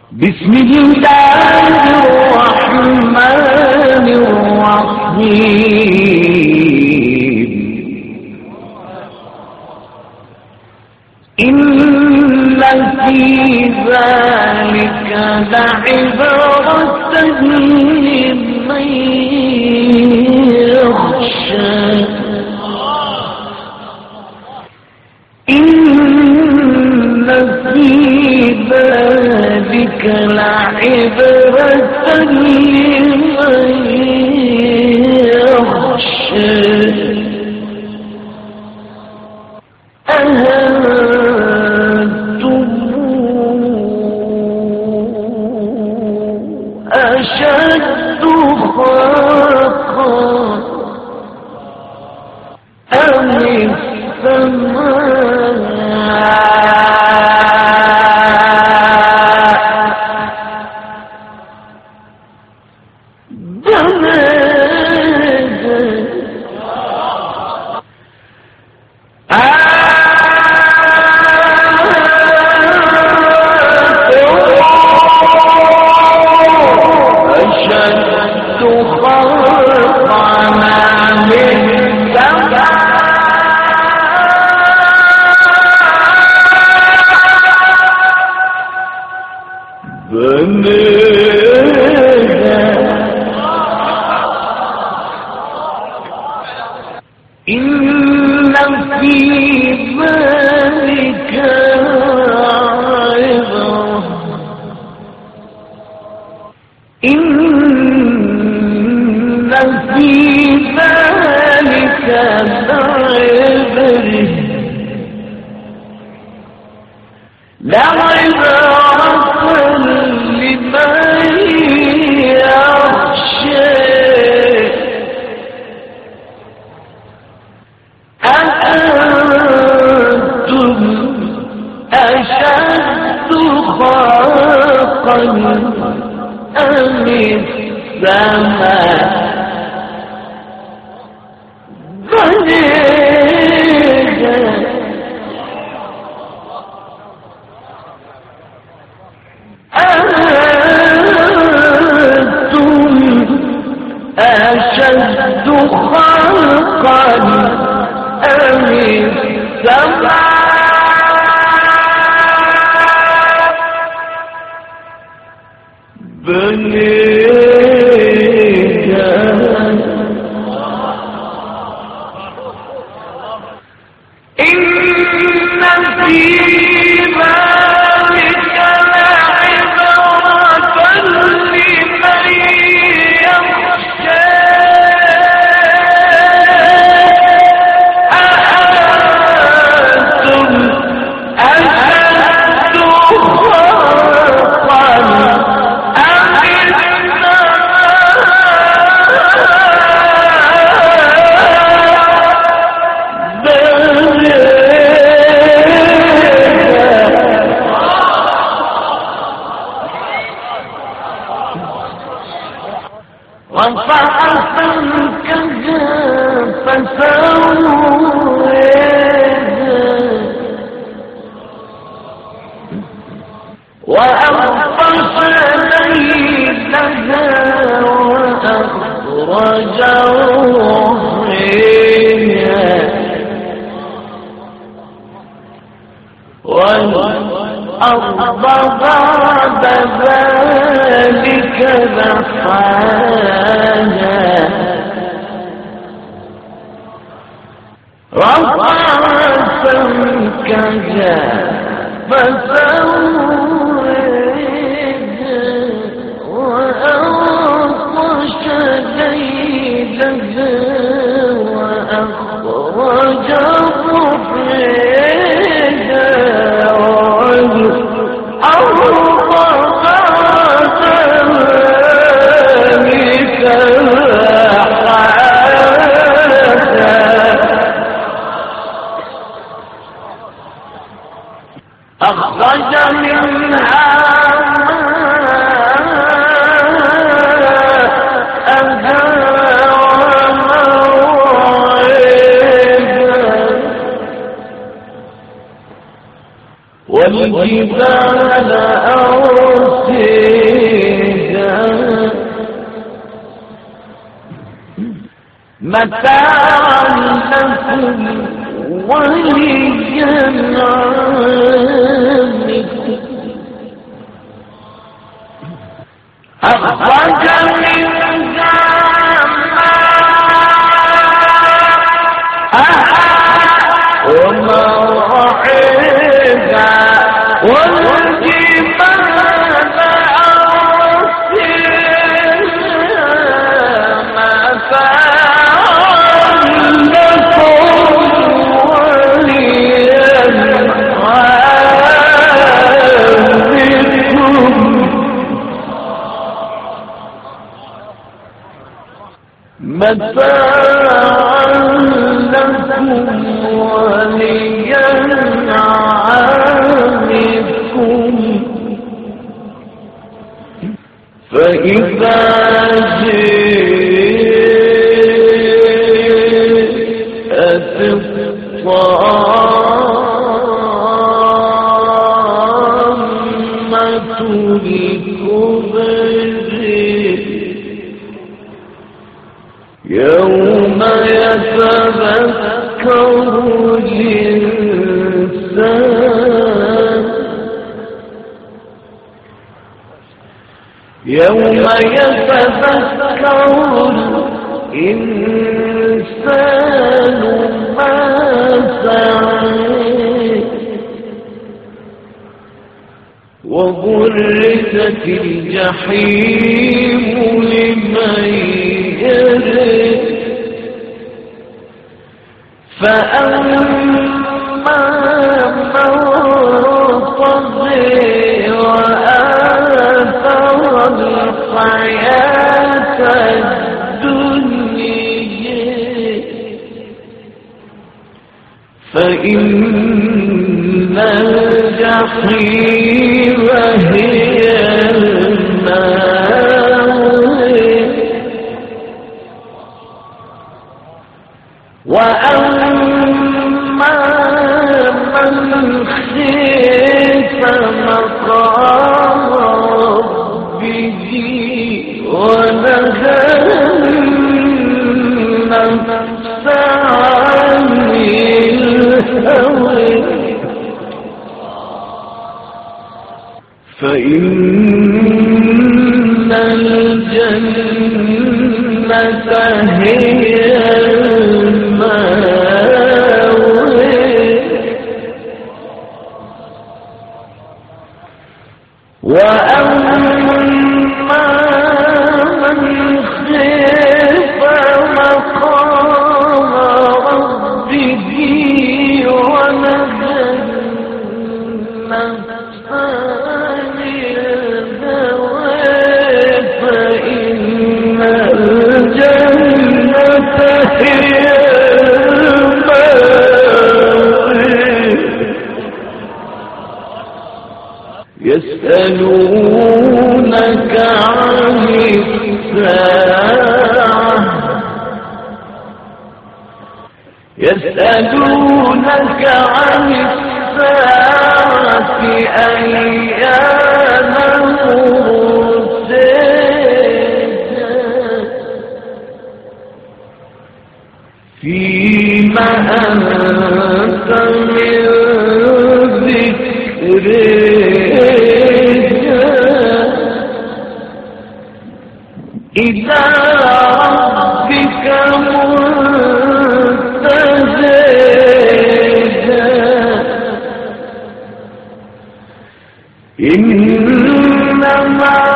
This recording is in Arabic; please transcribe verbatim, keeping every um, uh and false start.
بسم الله الرحمن الرحيم إن في ذلك لعبرة لمن يخشى إن في ذلك لعبرة لمن يخشى أأنتم أشد خلقا أم إن في ذلك عبرة إن في ذلك لعبرة لعبرة لمن يخشى أأنتم أشد خلقا أم السماء بنيها أأنتم أشد خلقا أم السماء بنيها إن في ذلك لعبرة لمن يخشى أأنتم أشد خلقا أم رفع سمكها فسويها وأغطش ليلها وأخرج ضحيها والأرض بعد ذلك دحاها رفع سمكها فسويها وأغطش ليلها وأخرج ضحيها والأرض بعد ذلك أخرج منها ماءها وموعدها والجبال أرسلها متاعا لكم ولأنعامكم أخرج منها ماءها ومرعاها والجبال أرسلها متاعا لكم ولأنعامكم متاعا لكم ولأنعامكم فإذا جاءت الطامة الكبرى يوم يتذكر الإنسان يوم يتذكر الإنسان ما سعى وبرزت الجحيم لمن يرى فأما من طغى وآثر الحياة الدنيا فإن الجحيم هي المأوى وأما من خيف مقام ربه ونهى النفس عن الهوى فإن الجنة هي وأما من خيف مقام ربه ونهى النفس عن الهوى فإن الجنة هي يسألونك عن الساعة يسألونك عن الساعة أيان مرساها فيما أنت من ذكرها إلى ربك منتهاها إنما